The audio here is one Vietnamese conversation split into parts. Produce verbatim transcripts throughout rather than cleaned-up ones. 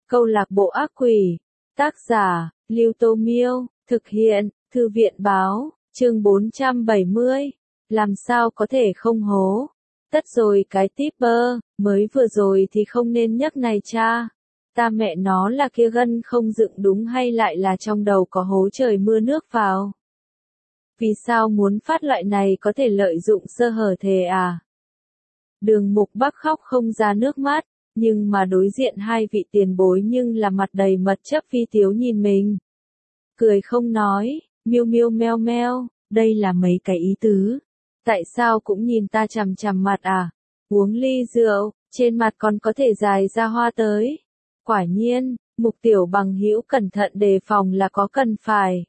Câu lạc bộ ác quỷ. Tác giả, Lưu Tô Miêu. Thực hiện, Thư viện báo. Chương bốn trăm bảy mươi. Làm sao có thể không hố. Tất rồi cái tipper, mới vừa rồi thì không nên nhắc này cha. Ta mẹ nó là kia gân không dựng đúng hay lại là trong đầu có hố trời mưa nước vào. Vì sao muốn phát loại này có thể lợi dụng sơ hở thề à? Đường Mục Bắc khóc không ra nước mắt, nhưng mà đối diện hai vị tiền bối nhưng là mặt đầy mật chấp phi tiếu nhìn mình. Cười không nói, miêu miêu meo meo, đây là mấy cái ý tứ. Tại sao cũng nhìn ta chằm chằm mặt à? Uống ly rượu, trên mặt còn có thể dài ra hoa tới. Quả nhiên, Mục tiểu bằng hữu cẩn thận đề phòng là có cần phải.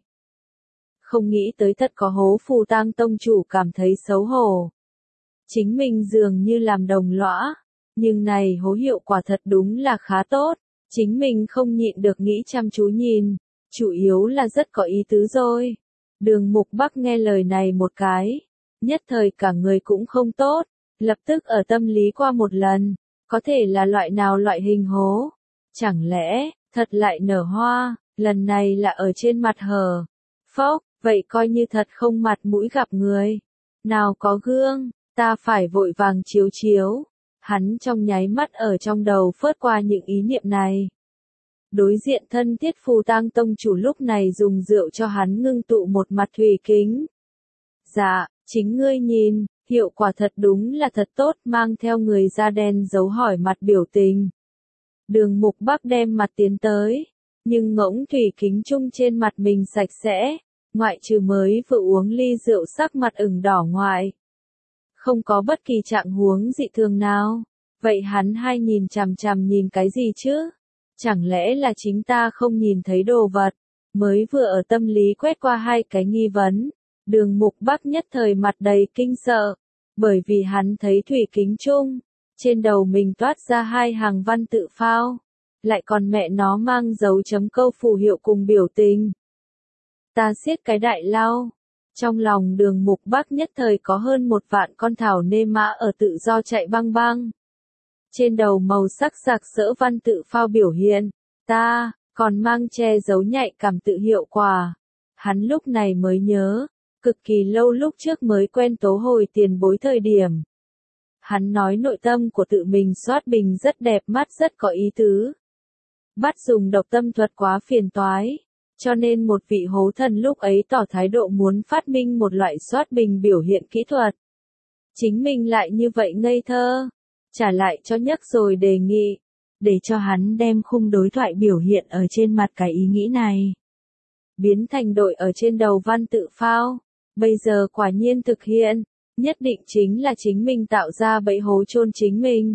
Không nghĩ tới thật có hố Phù Tang tông chủ cảm thấy xấu hổ. Chính mình dường như làm đồng lõa, nhưng này hố hiệu quả thật đúng là khá tốt, chính mình không nhịn được nghĩ chăm chú nhìn, chủ yếu là rất có ý tứ rồi. Đường Mục Bắc nghe lời này một cái, nhất thời cả người cũng không tốt, lập tức ở tâm lý qua một lần, có thể là loại nào loại hình hố, chẳng lẽ, thật lại nở hoa, lần này là ở trên mặt hở, phốc, vậy coi như thật không mặt mũi gặp người, nào có gương. Ta phải vội vàng chiếu chiếu. Hắn trong nháy mắt ở trong đầu phớt qua những ý niệm này. Đối diện thân thiết Phù Tang tông chủ lúc này dùng rượu cho hắn ngưng tụ một mặt thủy kính. Dạ, chính ngươi nhìn, hiệu quả thật đúng là thật tốt, mang theo người da đen giấu hỏi mặt biểu tình. Đường Mục Bắc đem mặt tiến tới, nhưng ngỗng thủy kính chung trên mặt mình sạch sẽ, ngoại trừ mới vừa uống ly rượu sắc mặt ửng đỏ ngoại. Không có bất kỳ trạng huống dị thường nào. Vậy hắn hay nhìn chằm chằm nhìn cái gì chứ? Chẳng lẽ là chính ta không nhìn thấy đồ vật? Mới vừa ở tâm lý quét qua hai cái nghi vấn. Đường Mục Bắc nhất thời mặt đầy kinh sợ. Bởi vì hắn thấy thủy kính chung. Trên đầu mình toát ra hai hàng văn tự phao. Lại còn mẹ nó mang dấu chấm câu phù hiệu cùng biểu tình. Ta siết cái đại lao. Trong lòng Đường Mục Bắc nhất thời có hơn một vạn con thảo nê mã ở tự do chạy băng băng. Trên đầu màu sắc sặc sỡ văn tự phao biểu hiện, ta, còn mang che giấu nhạy cảm tự hiệu quả. Hắn lúc này mới nhớ, cực kỳ lâu lúc trước mới quen tố hồi tiền bối thời điểm. Hắn nói nội tâm của tự mình soát bình rất đẹp mắt rất có ý tứ. Bắt dùng độc tâm thuật quá phiền toái. Cho nên một vị hố thần lúc ấy tỏ thái độ muốn phát minh một loại soát bình biểu hiện kỹ thuật. Chính mình lại như vậy ngây thơ. Trả lại cho nhắc rồi đề nghị. Để cho hắn đem khung đối thoại biểu hiện ở trên mặt cái ý nghĩ này. Biến thành đội ở trên đầu văn tự phao. Bây giờ quả nhiên thực hiện. Nhất định chính là chính mình tạo ra bẫy hố chôn chính mình.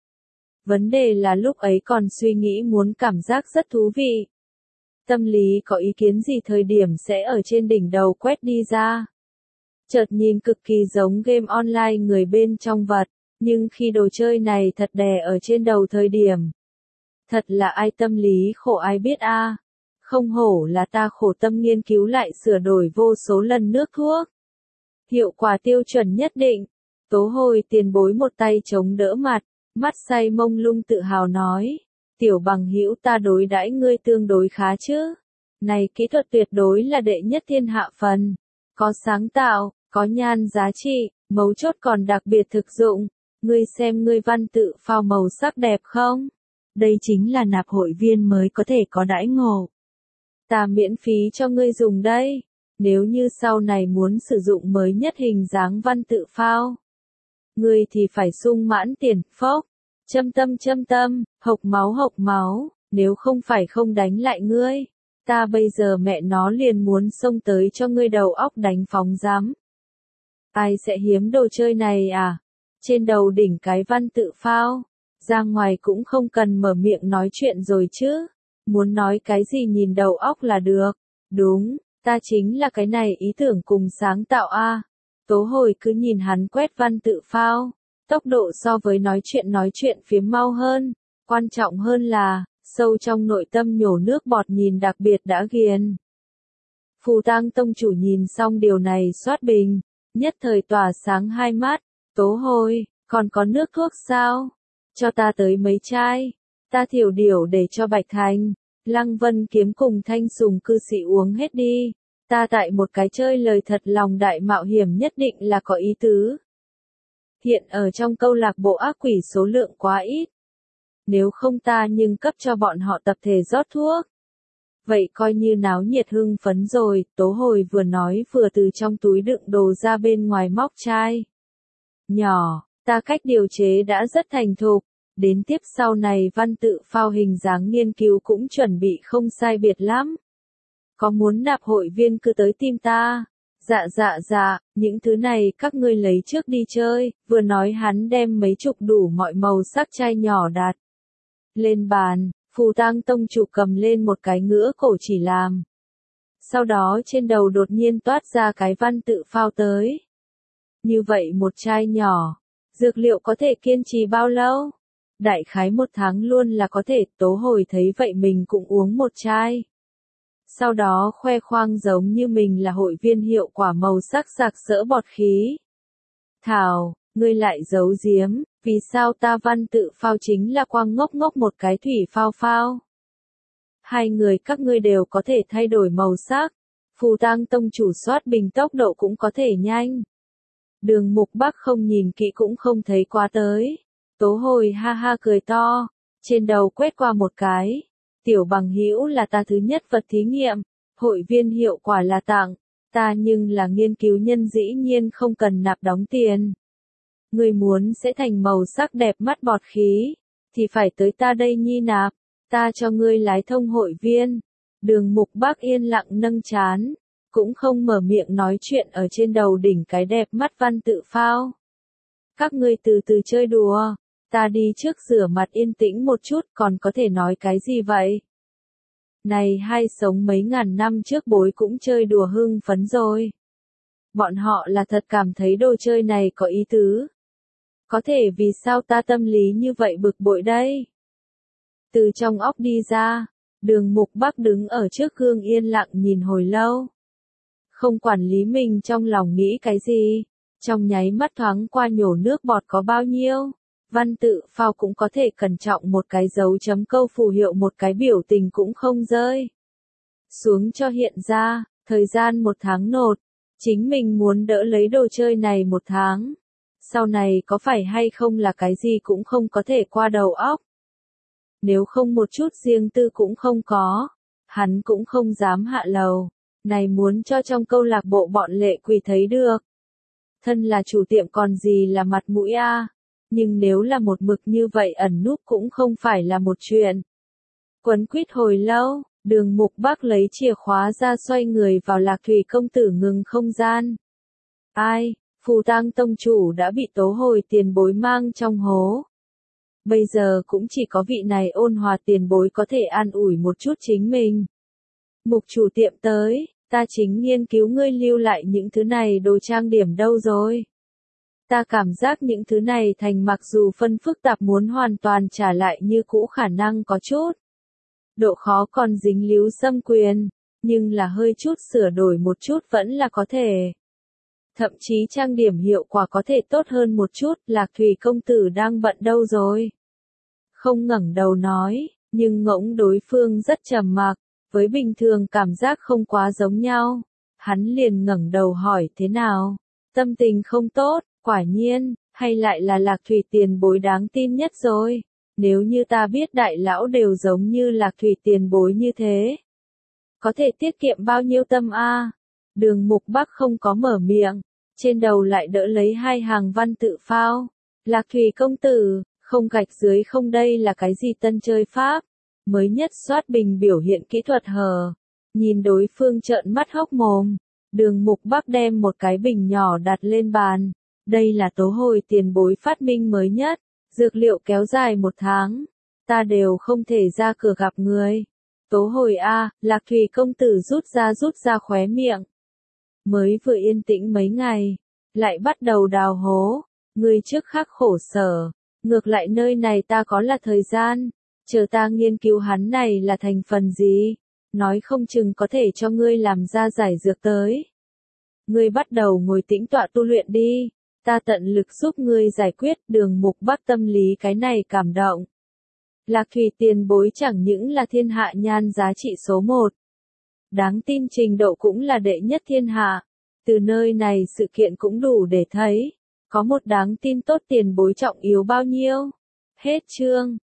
Vấn đề là lúc ấy còn suy nghĩ muốn cảm giác rất thú vị. Tâm lý có ý kiến gì thời điểm sẽ ở trên đỉnh đầu quét đi ra. Chợt nhìn cực kỳ giống game online người bên trong vật, nhưng khi đồ chơi này thật đè ở trên đầu thời điểm. Thật là ai tâm lý khổ ai biết a. À. Không hổ là ta khổ tâm nghiên cứu lại sửa đổi vô số lần nước thuốc. Hiệu quả tiêu chuẩn nhất định. Tố Hồi tiền bối một tay chống đỡ mặt, mắt say mông lung tự hào nói. Tiểu bằng hữu ta đối đãi ngươi tương đối khá chứ. Này kỹ thuật tuyệt đối là đệ nhất thiên hạ phần. Có sáng tạo, có nhan giá trị, mấu chốt còn đặc biệt thực dụng. Ngươi xem ngươi văn tự phao màu sắc đẹp không? Đây chính là nạp hội viên mới có thể có đãi ngộ. Ta miễn phí cho ngươi dùng đây. Nếu như sau này muốn sử dụng mới nhất hình dáng văn tự phao. Ngươi thì phải sung mãn tiền, phốc. Châm tâm châm tâm, hộc máu hộc máu, nếu không phải không đánh lại ngươi, ta bây giờ mẹ nó liền muốn xông tới cho ngươi đầu óc đánh phóng giám. Ai sẽ hiếm đồ chơi này à? Trên đầu đỉnh cái văn tự phao, ra ngoài cũng không cần mở miệng nói chuyện rồi chứ, muốn nói cái gì nhìn đầu óc là được, đúng, ta chính là cái này ý tưởng cùng sáng tạo a. À. Tố Hồi cứ nhìn hắn quét văn tự phao. Tốc độ so với nói chuyện nói chuyện phiếm mau hơn, quan trọng hơn là, sâu trong nội tâm nhổ nước bọt nhìn đặc biệt đã ghiền. Phù Tang tông chủ nhìn xong điều này soát bình, nhất thời tỏa sáng hai mắt, Tố Hồi, còn có nước thuốc sao? Cho ta tới mấy chai, Ta thiểu điều để cho Bạch Thành, Lăng Vân Kiếm cùng Thanh Sùng cư sĩ uống hết đi. Ta tại một cái chơi lời thật lòng đại mạo hiểm nhất định là có ý tứ. Hiện ở trong câu lạc bộ ác quỷ số lượng quá ít. Nếu không ta nhưng cấp cho bọn họ tập thể rót thuốc. Vậy coi như náo nhiệt hưng phấn rồi, Tố Hồi vừa nói vừa từ trong túi đựng đồ ra bên ngoài móc chai. Nhỏ, ta cách điều chế đã rất thành thục, đến tiếp sau này văn tự phao hình dáng nghiên cứu cũng chuẩn bị không sai biệt lắm. Có muốn nạp hội viên cứ tới tìm ta. Dạ dạ dạ, những thứ này các ngươi lấy trước đi chơi, vừa nói hắn đem mấy chục đủ mọi màu sắc chai nhỏ đặt lên bàn, Phù Tang tông chủ cầm lên một cái ngữa cổ chỉ làm. Sau đó trên đầu đột nhiên toát ra cái văn tự phao tới. Như vậy một chai nhỏ, dược liệu có thể kiên trì bao lâu? Đại khái một tháng luôn là có thể. Tố Hồi thấy vậy mình cũng uống một chai. Sau đó khoe khoang giống như mình là hội viên hiệu quả màu sắc sặc sỡ bọt khí. Thảo, ngươi lại giấu giếm, vì sao ta văn tự phao chính là quang ngốc ngốc một cái thủy phao phao. Hai người các ngươi đều có thể thay đổi màu sắc, Phù Tang tông chủ soát bình tốc độ cũng có thể nhanh. Đường Mục Bắc không nhìn kỹ cũng không thấy quá tới. Tố Hồi ha ha cười to, trên đầu quét qua một cái. Tiểu bằng hữu là ta thứ nhất vật thí nghiệm, hội viên hiệu quả là tặng, ta nhưng là nghiên cứu nhân dĩ nhiên không cần nạp đóng tiền. Người muốn sẽ thành màu sắc đẹp mắt bọt khí, thì phải tới ta đây nhi nạp, ta cho ngươi lái thông hội viên. Đường Mục Bắc yên lặng nâng chán, cũng không mở miệng nói chuyện ở trên đầu đỉnh cái đẹp mắt văn tự phao. Các ngươi từ từ chơi đùa. Ta đi trước rửa mặt yên tĩnh một chút, còn có thể nói cái gì vậy? Này hai sống mấy ngàn năm trước bối cũng chơi đùa hưng phấn rồi. Bọn họ là thật cảm thấy đồ chơi này có ý tứ. Có thể vì sao ta tâm lý như vậy bực bội đây? Từ trong óc đi ra, Đường Mục Bắc đứng ở trước gương yên lặng nhìn hồi lâu. Không quản lý mình trong lòng nghĩ cái gì, trong nháy mắt thoáng qua nhổ nước bọt có bao nhiêu. Văn tự phao cũng có thể cẩn trọng một cái dấu chấm câu phù hiệu một cái biểu tình cũng không rơi xuống cho hiện ra, thời gian một tháng nộp, chính mình muốn đỡ lấy đồ chơi này một tháng. Sau này có phải hay không là cái gì cũng không có thể qua đầu óc. Nếu không một chút riêng tư cũng không có, hắn cũng không dám hạ lầu, này muốn cho trong câu lạc bộ bọn lệ quỷ thấy được. Thân là chủ tiệm còn gì là mặt mũi a. Nhưng nếu là một mực như vậy ẩn núp cũng không phải là một chuyện. Quấn quýt hồi lâu, Đường Mục Bắc lấy chìa khóa ra xoay người vào Lạc Thủy công tử ngừng không gian. Ai, Phù Tang tông chủ đã bị Tố Hồi tiền bối mang trong hố. Bây giờ cũng chỉ có vị này ôn hòa tiền bối có thể an ủi một chút chính mình. Mục chủ tiệm tới, ta chính nghiên cứu ngươi lưu lại những thứ này đồ trang điểm đâu rồi. Ta cảm giác những thứ này thành mặc dù phân phức tạp muốn hoàn toàn trả lại như cũ khả năng có chút. Độ khó còn dính líu xâm quyền, nhưng là hơi chút sửa đổi một chút vẫn là có thể. Thậm chí trang điểm hiệu quả có thể tốt hơn một chút. Lạc Thủy công tử đang bận đâu rồi? Không ngẩng đầu nói, nhưng ngỗng đối phương rất trầm mặc, với bình thường cảm giác không quá giống nhau. Hắn liền ngẩng đầu hỏi thế nào? Tâm tình không tốt. Quả nhiên, hay lại là Lạc Thủy tiền bối đáng tin nhất rồi. Nếu như ta biết đại lão đều giống như Lạc Thủy tiền bối như thế, có thể tiết kiệm bao nhiêu tâm a? Đường Mục Bắc không có mở miệng, trên đầu lại đỡ lấy hai hàng văn tự phao. Lạc Thủy công tử, không gạch dưới không đây là cái gì tân chơi pháp, mới nhất soát bình biểu hiện kỹ thuật hờ. Nhìn đối phương trợn mắt hốc mồm, Đường Mục Bắc đem một cái bình nhỏ đặt lên bàn. Đây là Tố Hồi tiền bối phát minh mới nhất, dược liệu kéo dài một tháng, ta đều không thể ra cửa gặp người. Tố Hồi a, Lạc Thủy công tử rút ra rút ra khóe miệng. Mới vừa yên tĩnh mấy ngày, lại bắt đầu đào hố, người trước khắc khổ sở, ngược lại nơi này ta có là thời gian, chờ ta nghiên cứu hắn này là thành phần gì, nói không chừng có thể cho ngươi làm ra giải dược tới. Ngươi bắt đầu ngồi tĩnh tọa tu luyện đi. Ta tận lực giúp ngươi giải quyết. Đường Mục Bắc tâm lý cái này cảm động. Lạc Thủy tiền bối chẳng những là thiên hạ nhan giá trị số một. Đáng tin trình độ cũng là đệ nhất thiên hạ. Từ nơi này sự kiện cũng đủ để thấy, có một đáng tin tốt tiền bối trọng yếu bao nhiêu. Hết chương.